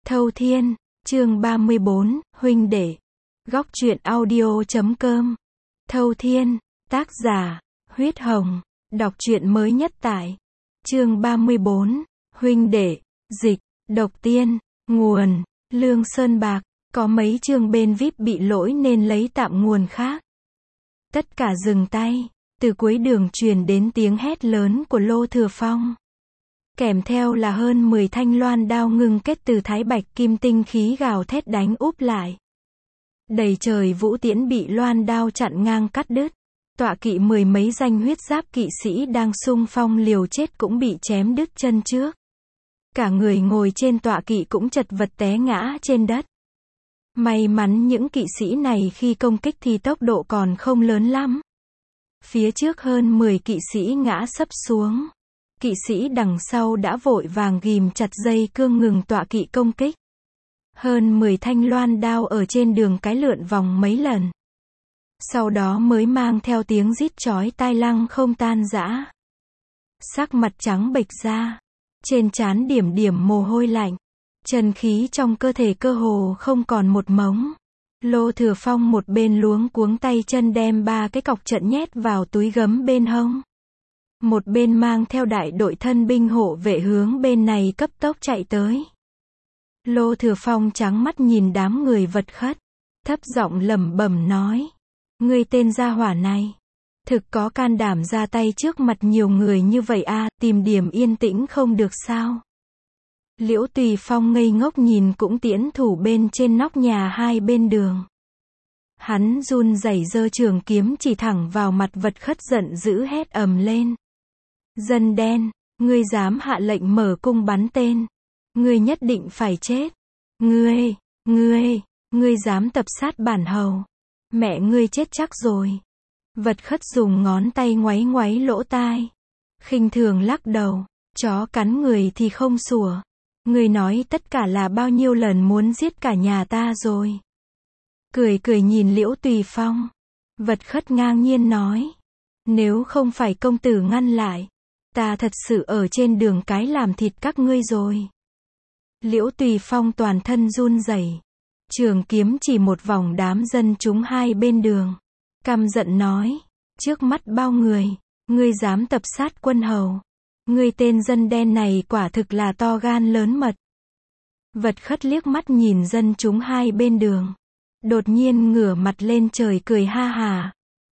Thâu Thiên, chương 34, huynh đệ. Góc truyện audio.com. Thâu Thiên, tác giả, Huyết Hồng. Đọc truyện mới nhất tại chương 34, huynh đệ, dịch, độc tiên, nguồn, Lương Sơn Bạc. Có mấy chương bên VIP bị lỗi nên lấy tạm nguồn khác. Tất cả dừng tay, từ cuối đường truyền đến tiếng hét lớn của Lô Thừa Phong. Kèm theo là hơn 10 thanh loan đao ngưng kết từ thái bạch kim tinh khí gào thét đánh úp lại. Đầy trời vũ tiễn bị loan đao chặn ngang cắt đứt. Tọa kỵ mười mấy danh huyết giáp kỵ sĩ đang xung phong liều chết cũng bị chém đứt chân trước. Cả người ngồi trên tọa kỵ cũng chật vật té ngã trên đất. May mắn những kỵ sĩ này khi công kích thì tốc độ còn không lớn lắm. Phía trước hơn 10 kỵ sĩ ngã sấp xuống. Kỵ sĩ đằng sau đã vội vàng ghìm chặt dây cương ngừng tọa kỵ công kích. Hơn 10 thanh loan đao ở trên đường cái lượn vòng mấy lần. Sau đó mới mang theo tiếng rít chói tai lăng không tan rã. Sắc mặt trắng bệch ra. Trên trán điểm điểm mồ hôi lạnh. Chân khí trong cơ thể cơ hồ không còn một mống. Lô Thừa Phong một bên luống cuống tay chân đem 3 cái cọc trận nhét vào túi gấm bên hông. Một bên mang theo đại đội thân binh hộ vệ hướng bên này cấp tốc chạy tới. Lô Thừa Phong trắng mắt nhìn đám người vật khất. Thấp giọng lẩm bẩm nói. Ngươi tên gia hỏa này. Thực có can đảm ra tay trước mặt nhiều người như vậy à, tìm điểm yên tĩnh không được sao. Liễu Tùy Phong ngây ngốc nhìn cũng tiễn thủ bên trên nóc nhà hai bên đường. Hắn run rẩy giơ trường kiếm chỉ thẳng vào mặt vật khất giận dữ hét ầm lên. Dân đen, ngươi dám hạ lệnh mở cung bắn tên. Ngươi nhất định phải chết. Ngươi dám tập sát bản hầu. Mẹ ngươi chết chắc rồi. Vật khất dùng ngón tay ngoáy ngoáy lỗ tai. Khinh thường lắc đầu, chó cắn người thì không sủa. Ngươi nói tất cả là bao nhiêu lần muốn giết cả nhà ta rồi. Cười cười nhìn Liễu Tùy Phong. Vật khất ngang nhiên nói. Nếu không phải công tử ngăn lại, ta thật sự ở trên đường cái làm thịt các ngươi rồi. Liễu Tùy Phong toàn thân run rẩy. Trường kiếm chỉ một vòng đám dân chúng hai bên đường. Căm giận nói. Trước mắt bao người, ngươi dám tập sát quân hầu. Ngươi tên dân đen này quả thực là to gan lớn mật. Vật khất liếc mắt nhìn dân chúng hai bên đường. Đột nhiên ngửa mặt lên trời cười ha hà.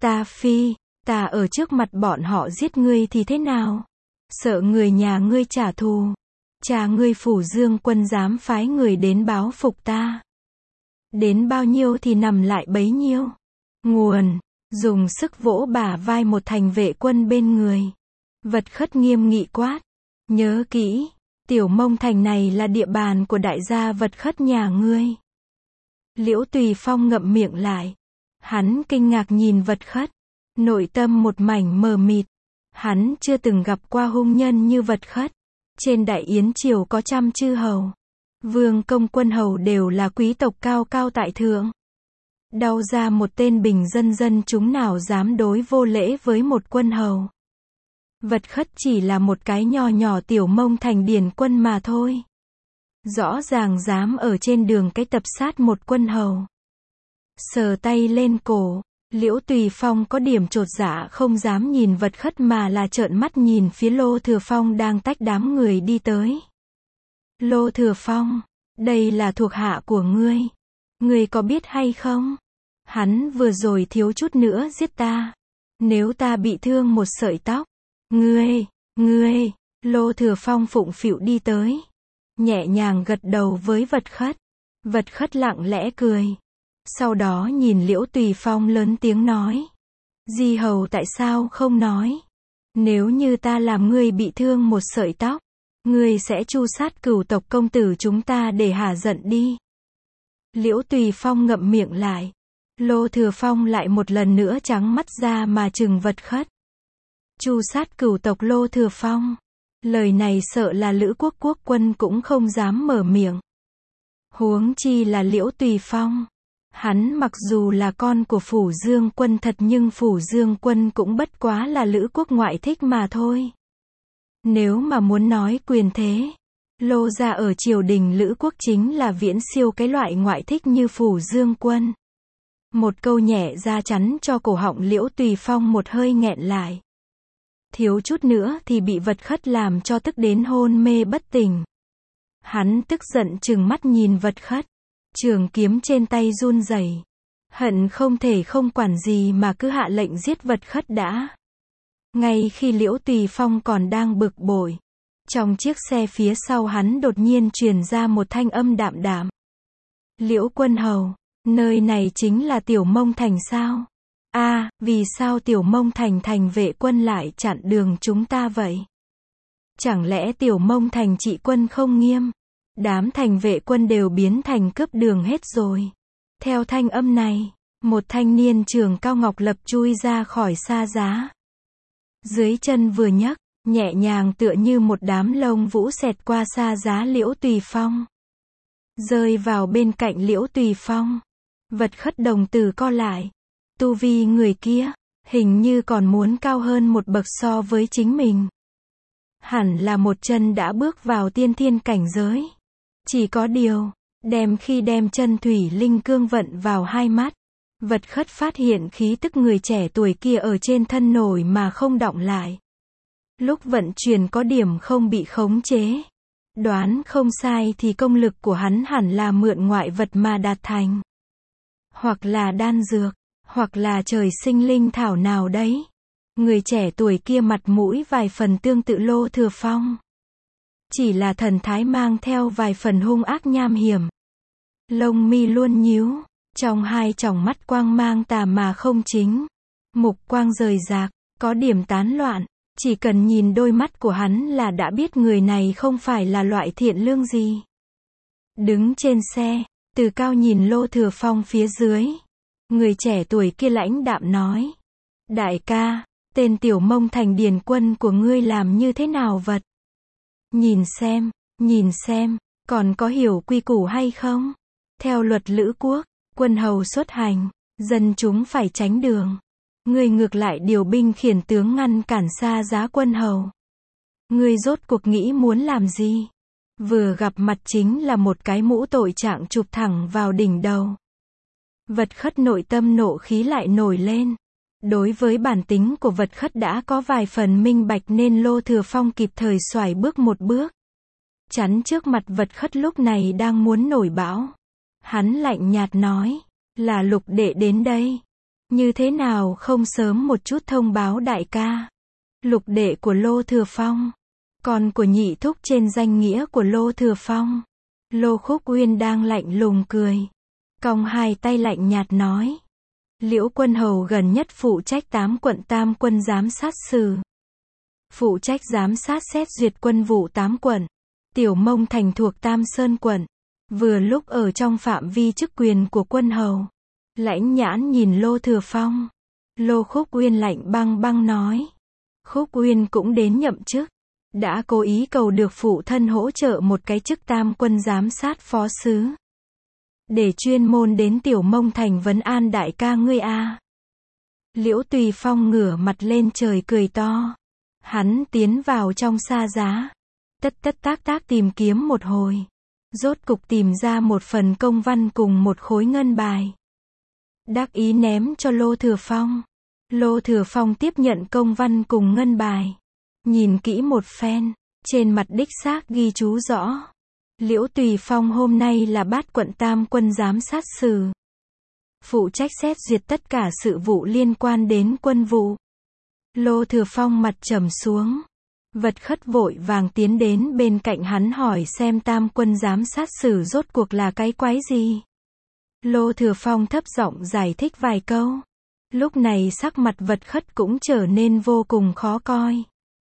Ta ở trước mặt bọn họ giết ngươi thì thế nào? Sợ người nhà ngươi trả thù. Cha ngươi Phủ Dương quân dám phái người đến báo phục ta. Đến bao nhiêu thì nằm lại bấy nhiêu. Nguồn, dùng sức vỗ bả vai một thành vệ quân bên người. Vật khất nghiêm nghị quát. Nhớ kỹ, Tiểu Mông Thành này là địa bàn của đại gia vật khất nhà ngươi. Liễu Tùy Phong ngậm miệng lại. Hắn kinh ngạc nhìn vật khất. Nội tâm một mảnh mờ mịt. Hắn chưa từng gặp qua hung nhân như vật khất. Trên Đại Yến Triều có trăm chư hầu. Vương công quân hầu đều là quý tộc cao cao tại thượng. Đau ra một tên bình dân chúng nào dám đối vô lễ với một quân hầu. Vật khất chỉ là một cái nho nhỏ Tiểu Mông Thành điển quân mà thôi. Rõ ràng dám ở trên đường cái tập sát một quân hầu. Sờ tay lên cổ. Liễu Tùy Phong có điểm chột dạ không dám nhìn vật khất mà là trợn mắt nhìn phía Lô Thừa Phong đang tách đám người đi tới. Lô Thừa Phong, đây là thuộc hạ của ngươi. Ngươi có biết hay không? Hắn vừa rồi thiếu chút nữa giết ta. Nếu ta bị thương một sợi tóc. Ngươi, Lô Thừa Phong phụng phịu đi tới. Nhẹ nhàng gật đầu với vật khất. Vật khất lặng lẽ cười. Sau đó nhìn Liễu Tùy Phong lớn tiếng nói. Di hầu tại sao không nói? Nếu như ta làm ngươi bị thương một sợi tóc, ngươi sẽ tru sát cửu tộc công tử chúng ta để hả giận đi. Liễu Tùy Phong ngậm miệng lại. Lô Thừa Phong lại một lần nữa trắng mắt ra mà trừng vật khất. Tru sát cửu tộc Lô Thừa Phong. Lời này sợ là Lữ Quốc quốc quân cũng không dám mở miệng. Huống chi là Liễu Tùy Phong. Hắn mặc dù là con của Phủ Dương quân thật nhưng Phủ Dương quân cũng bất quá là Lữ Quốc ngoại thích mà thôi. Nếu mà muốn nói quyền thế, Lô gia ở triều đình Lữ quốc chính là viễn siêu cái loại ngoại thích như Phủ Dương Quân. Một câu nhẹ ra chắn cho cổ họng Liễu Tùy Phong một hơi nghẹn lại. Thiếu chút nữa thì bị Vật Khất làm cho tức đến hôn mê bất tỉnh. Hắn tức giận trừng mắt nhìn Vật Khất. Trường kiếm trên tay run rẩy, hận không thể không quản gì mà cứ hạ lệnh giết Vật Khất đã. Ngay khi Liễu Tùy Phong còn đang bực bội, trong chiếc xe phía sau hắn đột nhiên truyền ra một thanh âm đạm đạm. Liễu Quân Hầu, nơi này chính là Tiểu Mông Thành sao? Vì sao Tiểu Mông Thành thành vệ quân lại chặn đường chúng ta vậy? Chẳng lẽ Tiểu Mông Thành trị quân không nghiêm? Đám thành vệ quân đều biến thành cướp đường hết rồi. Theo thanh âm này, một thanh niên trường cao ngọc lập chui ra khỏi xa giá. Dưới chân vừa nhấc, nhẹ nhàng tựa như một đám lông vũ xẹt qua xa giá Liễu Tùy Phong. Rơi vào bên cạnh Liễu Tùy Phong. Vật Khất đồng tử co lại. Tu vi người kia, hình như còn muốn cao hơn một bậc so với chính mình. Hẳn là một chân đã bước vào tiên thiên cảnh giới. Chỉ có điều, khi đem chân thủy linh cương vận vào hai mắt, Vật Khất phát hiện khí tức người trẻ tuổi kia ở trên thân nổi mà không đọng lại. Lúc vận chuyển có điểm không bị khống chế. Đoán không sai thì công lực của hắn hẳn là mượn ngoại vật mà đạt thành. Hoặc là đan dược, hoặc là trời sinh linh thảo nào đấy. Người trẻ tuổi kia mặt mũi vài phần tương tự Lô Thừa Phong. Chỉ là thần thái mang theo vài phần hung ác nham hiểm. Lông mi luôn nhíu, trong hai tròng mắt quang mang tà mà không chính. Mục quang rời rạc, có điểm tán loạn. Chỉ cần nhìn đôi mắt của hắn là đã biết người này không phải là loại thiện lương gì. Đứng trên xe, từ cao nhìn Lô Thừa Phong phía dưới. Người trẻ tuổi kia lãnh đạm nói. Đại ca, tên Tiểu Mông Thành điền quân của ngươi làm như thế nào vật? Nhìn xem, còn có hiểu quy củ hay không? Theo luật Lữ quốc, quân hầu xuất hành, dân chúng phải tránh đường. Ngươi ngược lại điều binh khiển tướng ngăn cản xa giá quân hầu. Ngươi rốt cuộc nghĩ muốn làm gì? Vừa gặp mặt chính là một cái mũ tội trạng chụp thẳng vào đỉnh đầu. Vật Khất nội tâm nộ khí lại nổi lên. Đối với bản tính của Vật Khất đã có vài phần minh bạch nên Lô Thừa Phong kịp thời xoải bước một bước. Chắn trước mặt Vật Khất lúc này đang muốn nổi bão. Hắn lạnh nhạt nói, là Lục đệ đến đây. Như thế nào không sớm một chút thông báo đại ca? Lục đệ của Lô Thừa Phong, con của nhị thúc trên danh nghĩa của Lô Thừa Phong. Lô Khúc Uyên đang lạnh lùng cười, cong hai tay lạnh nhạt nói. Liễu Quân Hầu gần nhất phụ trách 8 quận Tam Quân giám sát sử. Phụ trách giám sát xét duyệt quân vụ 8 quận. Tiểu Mông Thành thuộc Tam Sơn quận. Vừa lúc ở trong phạm vi chức quyền của quân hầu. Lãnh nhãn nhìn Lô Thừa Phong. Lô Khúc Uyên lạnh băng băng nói. Khúc Uyên cũng đến nhậm chức. Đã cố ý cầu được phụ thân hỗ trợ một cái chức Tam Quân giám sát phó sứ. Để chuyên môn đến Tiểu Mông Thành vấn an đại ca ngươi a. Liễu Tùy Phong ngửa mặt lên trời cười to. Hắn tiến vào trong sa giá. Tác tìm kiếm một hồi. Rốt cục tìm ra một phần công văn cùng một khối ngân bài. Đắc ý ném cho Lô Thừa Phong. Lô Thừa Phong tiếp nhận công văn cùng ngân bài. Nhìn kỹ một phen. Trên mặt đích xác ghi chú rõ. Liễu Tùy Phong hôm nay là Bát quận Tam Quân giám sát sử. Phụ trách xét duyệt tất cả sự vụ liên quan đến quân vụ. Lô Thừa Phong mặt trầm xuống. Vật Khất vội vàng tiến đến bên cạnh hắn hỏi xem Tam Quân giám sát sử rốt cuộc là cái quái gì. Lô Thừa Phong thấp giọng giải thích vài câu. Lúc này sắc mặt Vật Khất cũng trở nên vô cùng khó coi.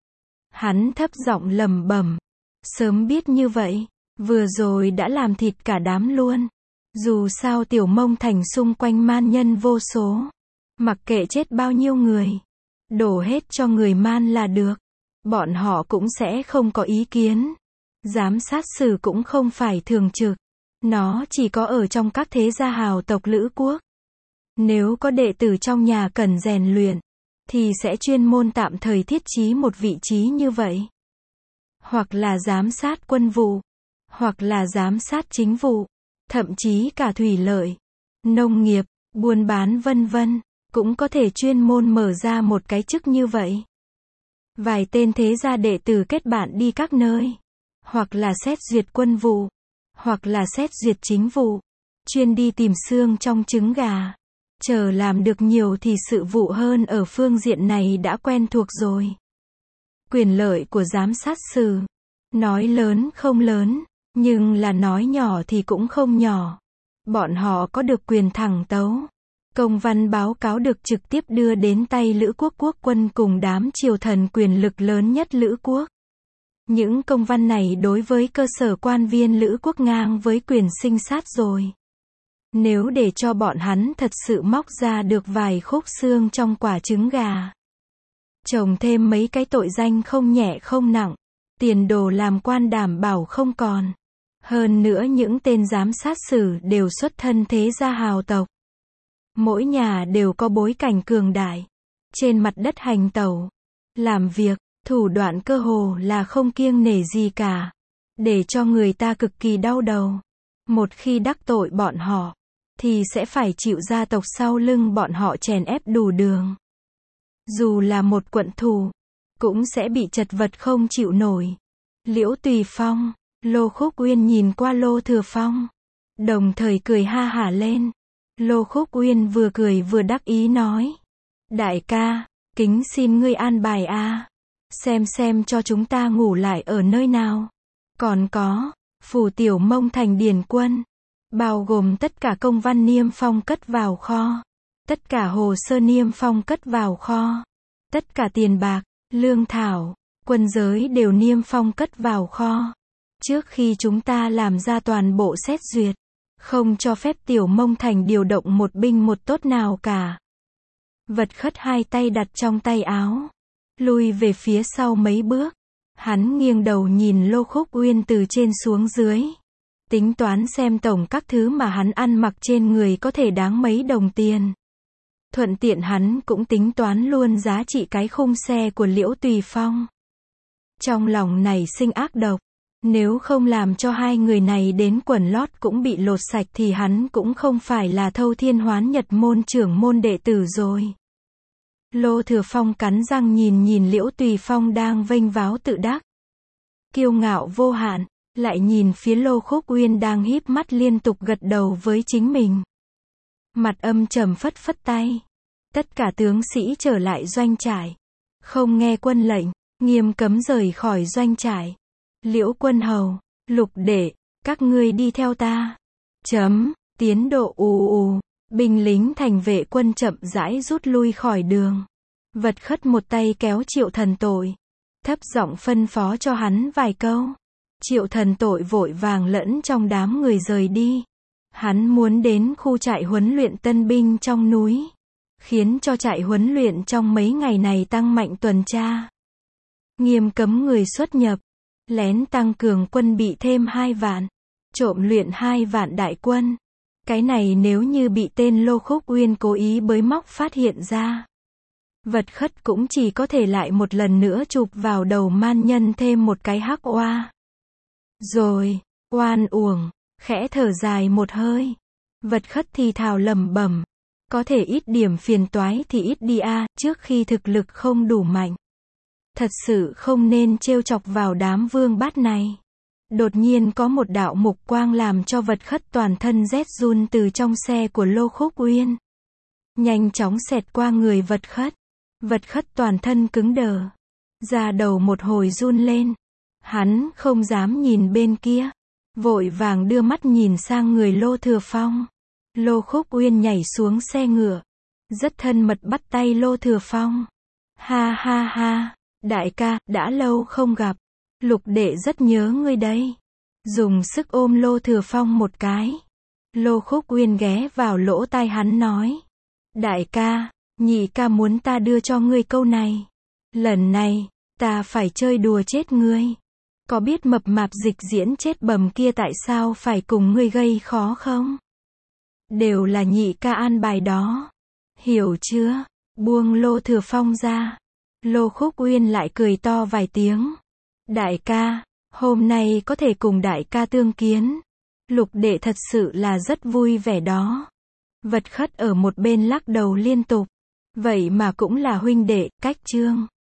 Hắn thấp giọng lẩm bẩm. Sớm biết như vậy, vừa rồi đã làm thịt cả đám luôn. Dù sao Tiểu Mông Thành xung quanh man nhân vô số. Mặc kệ chết bao nhiêu người. Đổ hết cho người man là được. Bọn họ cũng sẽ không có ý kiến. Giám sát sử cũng không phải thường trực. Nó chỉ có ở trong các thế gia hào tộc Lữ quốc. Nếu có đệ tử trong nhà cần rèn luyện, thì sẽ chuyên môn tạm thời thiết trí một vị trí như vậy. Hoặc là giám sát quân vụ. hoặc là giám sát chính vụ, thậm chí cả thủy lợi, nông nghiệp, buôn bán vân vân, cũng có thể chuyên môn mở ra một cái chức như vậy. Vài tên thế gia đệ tử kết bạn đi các nơi, hoặc là xét duyệt quân vụ, hoặc là xét duyệt chính vụ, chuyên đi tìm xương trong trứng gà. Chờ làm được nhiều thì sự vụ hơn ở phương diện này đã quen thuộc rồi. Quyền lợi của giám sát sử, nói lớn không lớn, nhưng là nói nhỏ thì cũng không nhỏ. Bọn họ có được quyền thẳng tấu. Công văn báo cáo được trực tiếp đưa đến tay Lữ quốc quốc quân cùng đám triều thần quyền lực lớn nhất Lữ quốc. Những công văn này đối với cơ sở quan viên Lữ quốc ngang với quyền sinh sát rồi. Nếu để cho bọn hắn thật sự móc ra được vài khúc xương trong quả trứng gà, chồng thêm mấy cái tội danh không nhẹ không nặng, tiền đồ làm quan đảm bảo không còn. Hơn nữa những tên giám sát sử đều xuất thân thế gia hào tộc. Mỗi nhà đều có bối cảnh cường đại. Trên mặt đất hành tẩu, làm việc, thủ đoạn cơ hồ là không kiêng nể gì cả. Để cho người ta cực kỳ đau đầu. Một khi đắc tội bọn họ, thì sẽ phải chịu gia tộc sau lưng bọn họ chèn ép đủ đường. Dù là một quận thủ, cũng sẽ bị chật vật không chịu nổi. Liễu Tùy Phong, Lô Khúc Uyên nhìn qua Lô Thừa Phong, đồng thời cười ha hả lên. Lô Khúc Uyên vừa cười vừa đắc ý nói: đại ca, kính xin ngươi an bài a, xem cho chúng ta ngủ lại ở nơi nào. Còn có, phủ Tiểu Mông thành điền quân, bao gồm tất cả công văn niêm phong cất vào kho, tất cả hồ sơ niêm phong cất vào kho, tất cả tiền bạc, lương thảo, quân giới đều niêm phong cất vào kho. Trước khi chúng ta làm ra toàn bộ xét duyệt, không cho phép Tiểu Mông thành điều động một binh một tốt nào cả. Vật Khất hai tay đặt trong tay áo, lui về phía sau mấy bước. Hắn nghiêng đầu nhìn Lô Khúc Uyên từ trên xuống dưới, tính toán xem tổng các thứ mà hắn ăn mặc trên người có thể đáng mấy đồng tiền. Thuận tiện hắn cũng tính toán luôn giá trị cái khung xe của Liễu Tùy Phong. Trong lòng này sinh ác độc, nếu không làm cho hai người này đến quần lót cũng bị lột sạch thì hắn cũng không phải là Thâu Thiên Hoán Nhật môn trưởng môn đệ tử rồi. Lô Thừa Phong cắn răng nhìn Liễu Tùy Phong đang vênh váo tự đắc, kiêu ngạo vô hạn, lại nhìn phía Lô Khúc Uyên đang híp mắt liên tục gật đầu với chính mình. Mặt âm trầm phất phất tay. Tất cả tướng sĩ trở lại doanh trại. Không nghe quân lệnh, nghiêm cấm rời khỏi doanh trại. Liễu Quân Hầu, Lục Đệ, các ngươi đi theo ta. Tiến độ ù. Binh lính thành vệ quân chậm rãi rút lui khỏi đường. Vật Khất một tay kéo Triệu Thần Tội, thấp giọng phân phó cho hắn vài câu. Triệu Thần Tội vội vàng lẫn trong đám người rời đi. Hắn muốn đến khu trại huấn luyện tân binh trong núi, khiến cho trại huấn luyện trong mấy ngày này tăng mạnh tuần tra, nghiêm cấm người xuất nhập, lén tăng cường quân bị thêm 2 vạn, trộm luyện 2 vạn đại quân. Cái này nếu như bị tên Lô Khúc Uyên cố ý bới móc phát hiện ra, Vật Khất cũng chỉ có thể lại một lần nữa chụp vào đầu man nhân thêm một cái hắc oa. Rồi, oan uổng, khẽ thở dài một hơi. Vật Khất thì thào lẩm bẩm, có thể ít điểm phiền toái thì ít đi a, trước khi thực lực không đủ mạnh. Thật sự không nên trêu chọc vào đám vương bát này. Đột nhiên có một đạo mục quang làm cho Vật Khất toàn thân rét run từ trong xe của Lô Khúc Uyên. Nhanh chóng xẹt qua người Vật Khất. Vật Khất toàn thân cứng đờ. Da đầu một hồi run lên. Hắn không dám nhìn bên kia. Vội vàng đưa mắt nhìn sang người Lô Thừa Phong. Lô Khúc Uyên nhảy xuống xe ngựa. Rất thân mật bắt tay Lô Thừa Phong. Ha ha ha, đại ca, đã lâu không gặp. Lục đệ rất nhớ ngươi đấy. Dùng sức ôm Lô Thừa Phong một cái. Lô Khúc Uyên ghé vào lỗ tai hắn nói. Đại ca, nhị ca muốn ta đưa cho ngươi câu này. Lần này, ta phải chơi đùa chết ngươi. Có biết mập mạp Dịch Diễn chết bầm kia tại sao phải cùng ngươi gây khó không? Đều là nhị ca an bài đó. Hiểu chưa? Buông Lô Thừa Phong ra. Lô Khúc Uyên lại cười to vài tiếng. Đại ca, Hôm nay có thể cùng đại ca tương kiến. Lục đệ thật sự là rất vui vẻ đó. Vật Khất ở một bên lắc đầu liên tục. Vậy mà cũng là huynh đệ, cách Trương